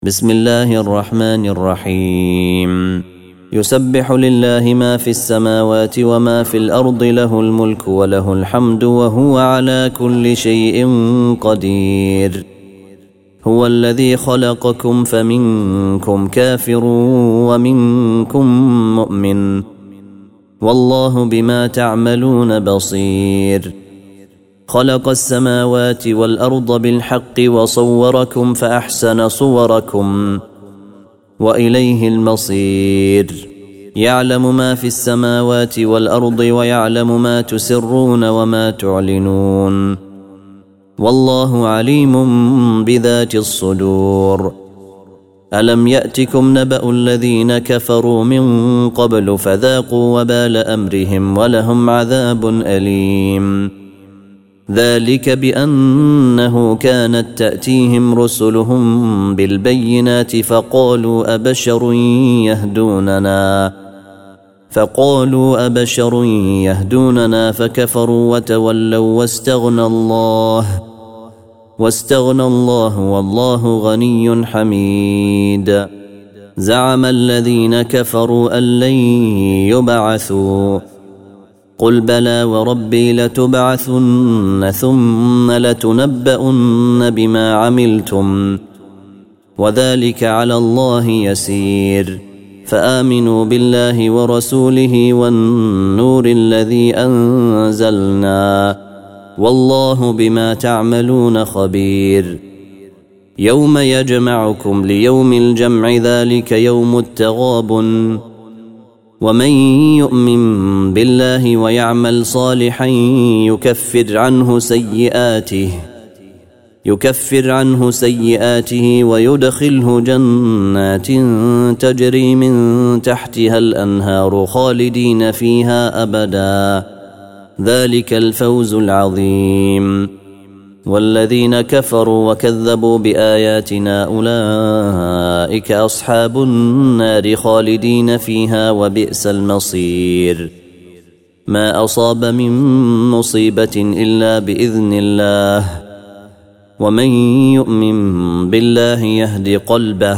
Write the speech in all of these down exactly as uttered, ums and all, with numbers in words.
بسم الله الرحمن الرحيم. يسبح لله ما في السماوات وما في الأرض، له الملك وله الحمد وهو على كل شيء قدير. هو الذي خلقكم فمنكم كافر ومنكم مؤمن، والله بما تعملون بصير. خلق السماوات والأرض بالحق وصوركم فأحسن صوركم وإليه المصير. يعلم ما في السماوات والأرض ويعلم ما تسرون وما تعلنون، والله عليم بذات الصدور. ألم يأتكم نبأ الذين كفروا من قبل فذاقوا وبال أمرهم ولهم عذاب أليم. ذلك بأنه كانت تأتيهم رسلهم بالبينات فقالوا أبشر يهدوننا فقالوا أبشر يهدوننا فكفروا وتولوا واستغنى الله واستغنى الله والله غني حميد. زعم الذين كفروا أن لن يبعثوا، قل بلى وربي لتبعثن ثم لتنبؤن بما عملتم وذلك على الله يسير. فآمنوا بالله ورسوله والنور الذي أنزلنا، والله بما تعملون خبير. يوم يجمعكم ليوم الجمع، ذلك يوم التغابن. ومن يؤمن بالله ويعمل صالحا يكفر عنه سيئاته يكفر عنه سيئاته ويدخله جنات تجري من تحتها الأنهار خالدين فيها أبدا، ذلك الفوز العظيم. والذين كفروا وكذبوا بآياتنا أولئك أصحاب النار خالدين فيها وبئس المصير. ما أصاب من مصيبة إلا بإذن الله، ومن يؤمن بالله يهد قلبه،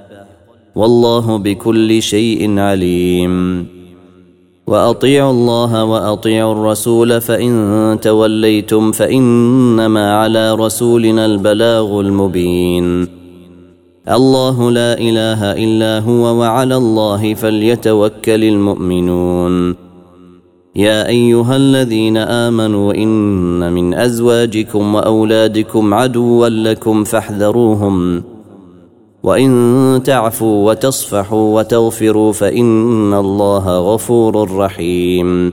والله بكل شيء عليم. وأطيعوا الله وأطيعوا الرسول، فإن توليتم فإنما على رسولنا البلاغ المبين. الله لا إله إلا هو وعلى الله فليتوكل المؤمنون. يا أيها الذين آمنوا إن من أزواجكم وأولادكم عدوا لكم فاحذروهم، وإن تعفوا وتصفحوا وتغفروا فإن الله غفور رحيم.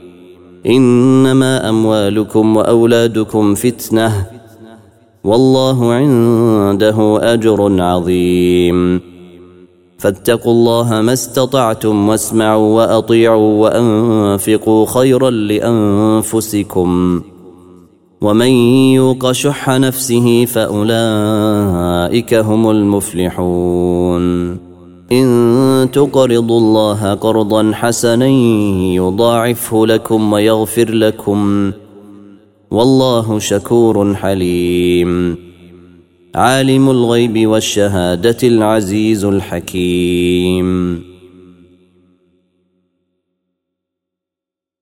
إنما أموالكم وأولادكم فتنة، والله عنده أجر عظيم. فاتقوا الله ما استطعتم واسمعوا وأطيعوا وأنفقوا خيرا لأنفسكم، ومن يوق شح نفسه فأولئك هم المفلحون. إن تقرضوا الله قرضا حسنا يضاعفه لكم ويغفر لكم، والله شكور حليم. عالم الغيب والشهادة العزيز الحكيم.